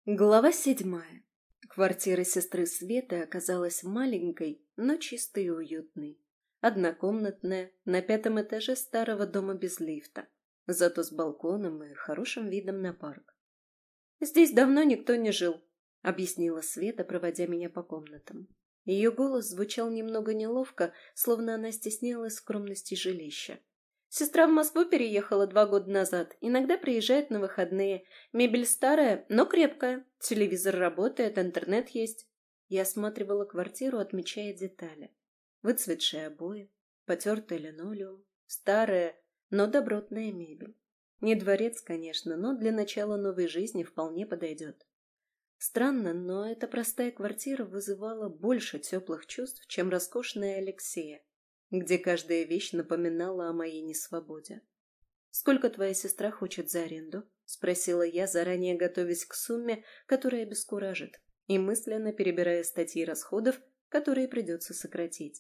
Глава 7. Квартира сестры Светы оказалась маленькой, но чистой и уютной. Однокомнатная, на 5-м этаже старого дома без лифта, зато с балконом и хорошим видом на парк. «Здесь давно никто не жил», — объяснила Света, проводя меня по комнатам. Ее голос звучал немного неловко, словно она стеснялась скромности жилища. Сестра в Москву переехала 2 года назад. Иногда приезжает на выходные. Мебель старая, но крепкая. Телевизор работает, интернет есть. Я осматривала квартиру, отмечая детали. Выцветшие обои, потертый линолеум, старая, но добротная мебель. Не дворец, конечно, но для начала новой жизни вполне подойдет. Странно, но эта простая квартира вызывала больше теплых чувств, чем роскошная Алексея, где каждая вещь напоминала о моей несвободе. «Сколько твоя сестра хочет за аренду?» — спросила я, заранее готовясь к сумме, которая обескуражит, и мысленно перебирая статьи расходов, которые придется сократить.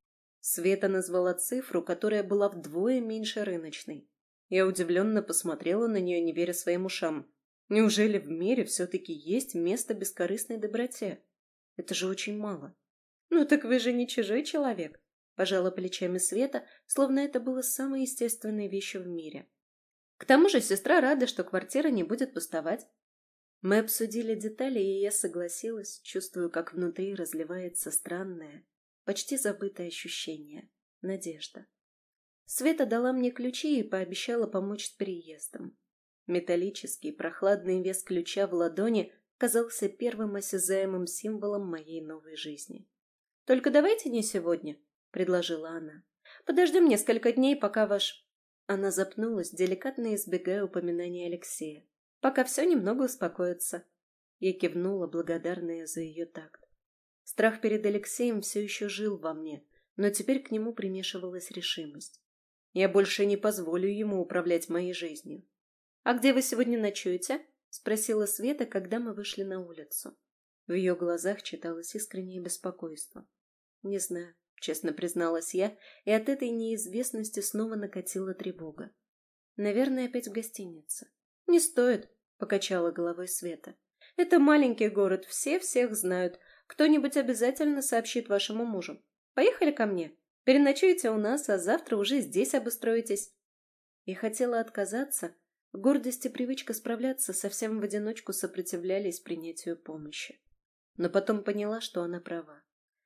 Света назвала цифру, которая была вдвое меньше рыночной. Я удивленно посмотрела на нее, не веря своим ушам. Неужели в мире все-таки есть место бескорыстной доброте? Это же очень мало. «Ну так вы же не чужой человек», — пожала плечами Света, словно это было самой естественной вещью в мире. «К тому же сестра рада, что квартира не будет пустовать». Мы обсудили детали, и я согласилась, чувствую, как внутри разливается странное, почти забытое ощущение — надежда. Света дала мне ключи и пообещала помочь с переездом. Металлический, прохладный вес ключа в ладони казался первым осязаемым символом моей новой жизни. «Только давайте не сегодня», — предложила она. «Подождем несколько дней, пока ваш...» Она запнулась, деликатно избегая упоминания Алексея. «Пока все немного успокоится». Я кивнула, благодарная за ее такт. Страх перед Алексеем все еще жил во мне, но теперь к нему примешивалась решимость. Я больше не позволю ему управлять моей жизнью. «А где вы сегодня ночуете?» — спросила Света, когда мы вышли на улицу. В ее глазах читалось искреннее беспокойство. «Не знаю», — честно призналась я, и от этой неизвестности снова накатила тревога. «Наверное, опять в гостинице». «Не стоит», — покачала головой Света. «Это маленький город, все всех знают. Кто-нибудь обязательно сообщит вашему мужу. Поехали ко мне. Переночуете у нас, а завтра уже здесь обустроитесь». Я хотела отказаться. Гордость и привычка справляться совсем в одиночку сопротивлялись принятию помощи. Но потом поняла, что она права.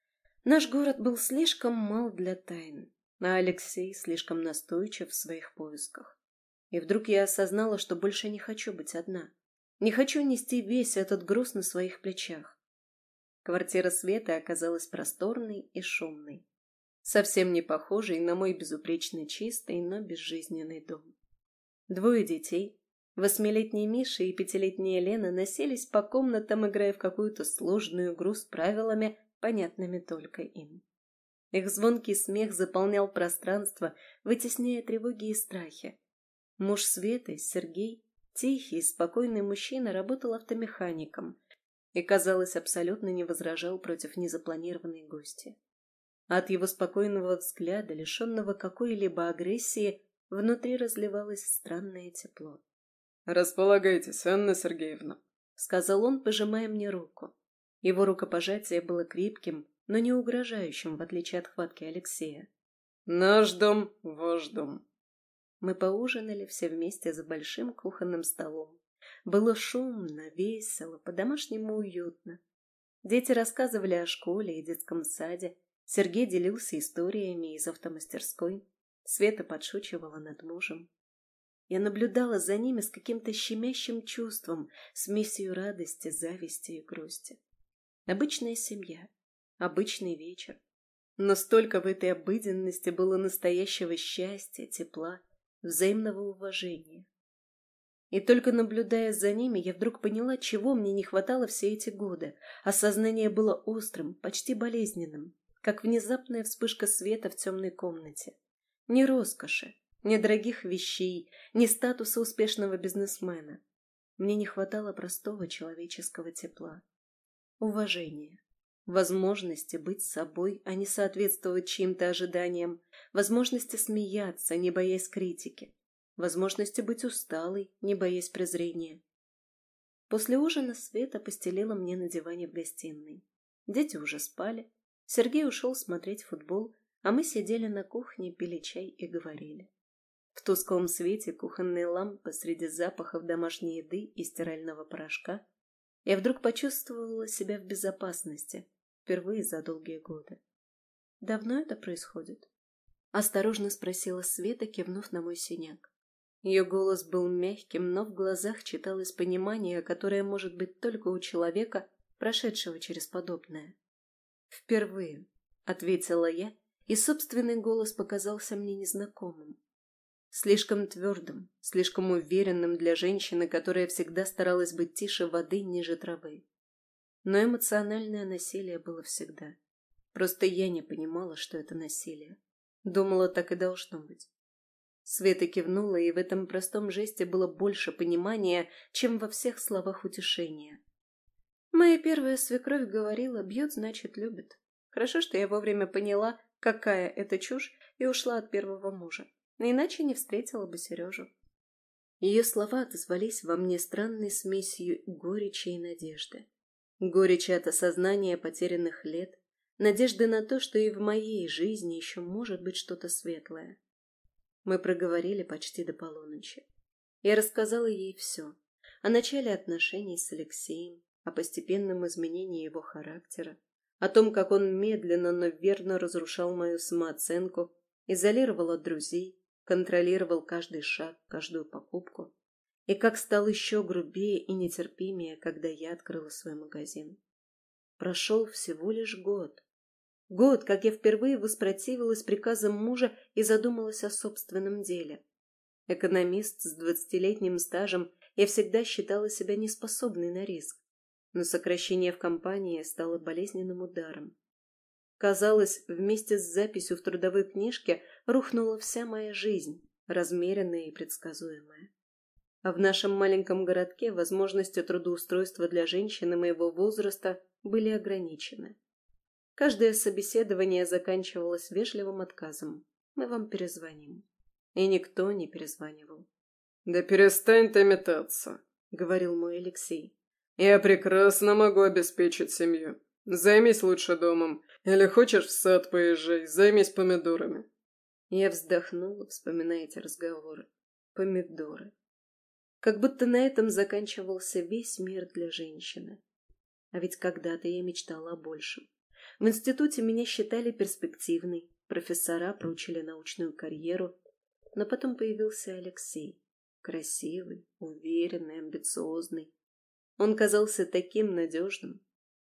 Наш город был слишком мал для тайн, а Алексей слишком настойчив в своих поисках. И вдруг я осознала, что больше не хочу быть одна. Не хочу нести весь этот груз на своих плечах. Квартира Светы оказалась просторной и шумной. Совсем не похожей на мой безупречно чистый, но безжизненный дом. 2 детей, 8-летний Миша и 5-летняя Лена, носились по комнатам, играя в какую-то сложную игру с правилами, понятными только им. Их звонкий смех заполнял пространство, вытесняя тревоги и страхи. Муж Светы, Сергей, тихий и спокойный мужчина, работал автомехаником и, казалось, абсолютно не возражал против незапланированной гости. От его спокойного взгляда, лишенного какой-либо агрессии, внутри разливалось странное тепло. «Располагайтесь, Анна Сергеевна», — сказал он, пожимая мне руку. Его рукопожатие было крепким, но не угрожающим, в отличие от хватки Алексея. «Наш дом — ваш дом». Мы поужинали все вместе за большим кухонным столом. Было шумно, весело, по-домашнему уютно. Дети рассказывали о школе и детском саде. Сергей делился историями из автомастерской. Света подшучивала над мужем. Я наблюдала за ними с каким-то щемящим чувством, смесью радости, зависти и грусти. Обычная семья, обычный вечер. Но столько в этой обыденности было настоящего счастья, тепла, взаимного уважения. И только наблюдая за ними, я вдруг поняла, чего мне не хватало все эти годы. Осознание было острым, почти болезненным, как внезапная вспышка света в темной комнате. Ни роскоши, ни дорогих вещей, ни статуса успешного бизнесмена. Мне не хватало простого человеческого тепла. Уважения. Возможности быть собой, а не соответствовать чьим-то ожиданиям. Возможности смеяться, не боясь критики. Возможности быть усталой, не боясь презрения. После ужина Света постелила мне на диване в гостиной. Дети уже спали. Сергей ушел смотреть футбол, а мы сидели на кухне, пили чай и говорили. В тусклом свете кухонной лампы среди запахов домашней еды и стирального порошка я вдруг почувствовала себя в безопасности, впервые за долгие годы. «Давно это происходит?» — осторожно спросила Света, кивнув на мой синяк. Ее голос был мягким, но в глазах читалось понимание, которое может быть только у человека, прошедшего через подобное. «Впервые», — ответила я, и собственный голос показался мне незнакомым. Слишком твердым, слишком уверенным для женщины, которая всегда старалась быть тише воды, ниже травы. Но эмоциональное насилие было всегда. Просто я не понимала, что это насилие. Думала, так и должно быть. Света кивнула, и в этом простом жесте было больше понимания, чем во всех словах утешения. Моя первая свекровь говорила: «Бьет, значит, любит». Хорошо, что я вовремя поняла, какая это чушь, и ушла от первого мужа. Иначе не встретила бы Сережу. Ее слова отозвались во мне странной смесью горечи и надежды. Горечи от осознания потерянных лет, надежды на то, что и в моей жизни еще может быть что-то светлое. Мы проговорили почти до полуночи. Я рассказала ей все. О начале отношений с Алексеем, о постепенном изменении его характера, о том, как он медленно, но верно разрушал мою самооценку, изолировал от друзей, контролировал каждый шаг, каждую покупку, и как стал еще грубее и нетерпимее, когда я открыла свой магазин. Прошел всего лишь год. Год, как я впервые воспротивилась приказам мужа и задумалась о собственном деле. Экономист с 20-летним стажем, я всегда считала себя неспособной на риск, но сокращение в компании стало болезненным ударом. Казалось, вместе с записью в трудовой книжке рухнула вся моя жизнь, размеренная и предсказуемая. А в нашем маленьком городке возможности трудоустройства для женщины моего возраста были ограничены. Каждое собеседование заканчивалось вежливым отказом: «Мы вам перезвоним». И никто не перезванивал. «Да перестань ты метаться», — говорил мой Алексей. «Я прекрасно могу обеспечить семью. Займись лучше домом. Или хочешь в сад поезжай, займись помидорами». Я вздохнула, вспоминая эти разговоры. Помидоры. Как будто на этом заканчивался весь мир для женщины. А ведь когда-то я мечтала о большем. В институте меня считали перспективной, профессора проучили научную карьеру, но потом появился Алексей. Красивый, уверенный, амбициозный. Он казался таким надежным.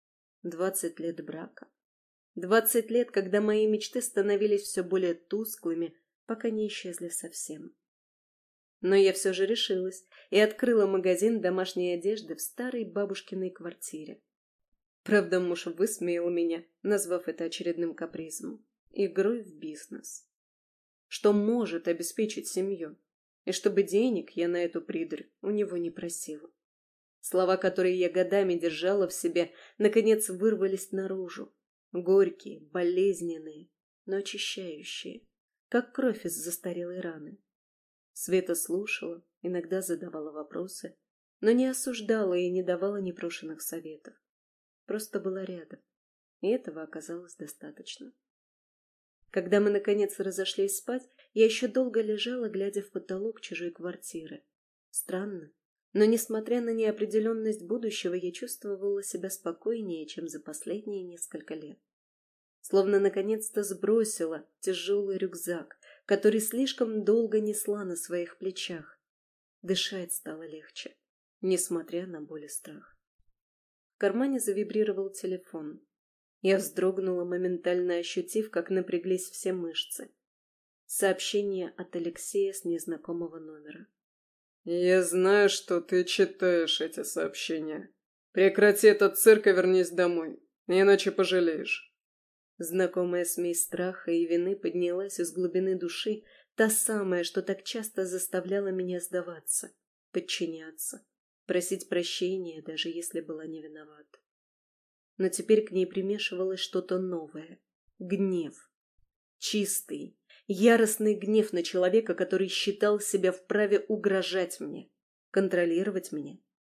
20 лет брака. 20 лет, когда мои мечты становились все более тусклыми, пока не исчезли совсем. Но я все же решилась и открыла магазин домашней одежды в старой бабушкиной квартире. Правда, муж высмеял меня, назвав это очередным капризом, игрой в бизнес. Что может обеспечить семью, и чтобы денег я на эту придурь у него не просила. Слова, которые я годами держала в себе, наконец вырвались наружу. Горькие, болезненные, но очищающие, как кровь из застарелой раны. Света слушала, иногда задавала вопросы, но не осуждала и не давала непрошенных советов. Просто была рядом, и этого оказалось достаточно. Когда мы, наконец, разошлись спать, я еще долго лежала, глядя в потолок чужой квартиры. Странно, но, несмотря на неопределенность будущего, я чувствовала себя спокойнее, чем за последние несколько лет. Словно наконец-то сбросила тяжелый рюкзак, который слишком долго несла на своих плечах. Дышать стало легче, несмотря на боль и страх. В кармане завибрировал телефон. Я вздрогнула, моментально ощутив, как напряглись все мышцы. Сообщение от Алексея с незнакомого номера. «Я знаю, что ты читаешь эти сообщения. Прекрати этот цирк и вернись домой, иначе пожалеешь». Знакомая смесь страха и вины поднялась из глубины души, та самая, что так часто заставляла меня сдаваться, подчиняться, просить прощения, даже если была не виновата. Но теперь к ней примешивалось что-то новое — гнев. Чистый, яростный гнев на человека, который считал себя вправе угрожать мне, контролировать меня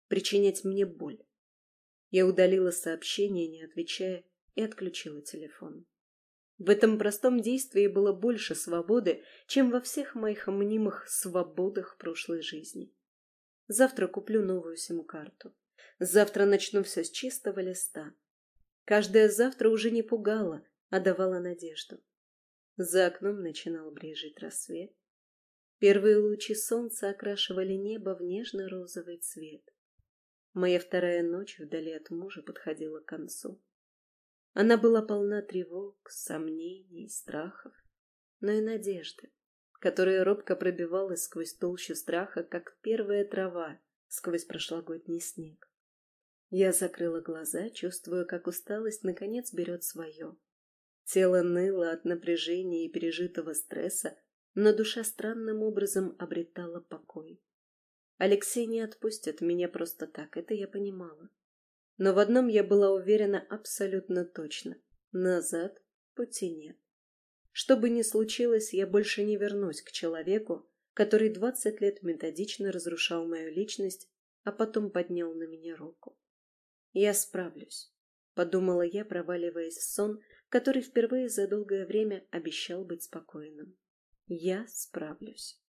причинять мне боль. Я удалила сообщение, не отвечая, и отключила телефон. В этом простом действии было больше свободы, чем во всех моих мнимых свободах прошлой жизни. Завтра куплю новую сим-карту. Завтра начну все с чистого листа. Каждое завтра уже не пугало, а давало надежду. За окном начинал брезжить рассвет. Первые лучи солнца окрашивали небо в нежно-розовый цвет. Моя вторая ночь вдали от мужа подходила к концу. Она была полна тревог, сомнений, страхов, но и надежды, которая робко пробивалась сквозь толщу страха, как первая трава сквозь прошлогодний снег. Я закрыла глаза, чувствуя, как усталость наконец берет свое. Тело ныло от напряжения и пережитого стресса, но душа странным образом обретала покой. Алексей не отпустит меня просто так, это я понимала. Но в одном я была уверена абсолютно точно. Назад пути нет. Что бы ни случилось, я больше не вернусь к человеку, который 20 лет методично разрушал мою личность, а потом поднял на меня руку. «Я справлюсь», — подумала я, проваливаясь в сон, который впервые за долгое время обещал быть спокойным. «Я справлюсь».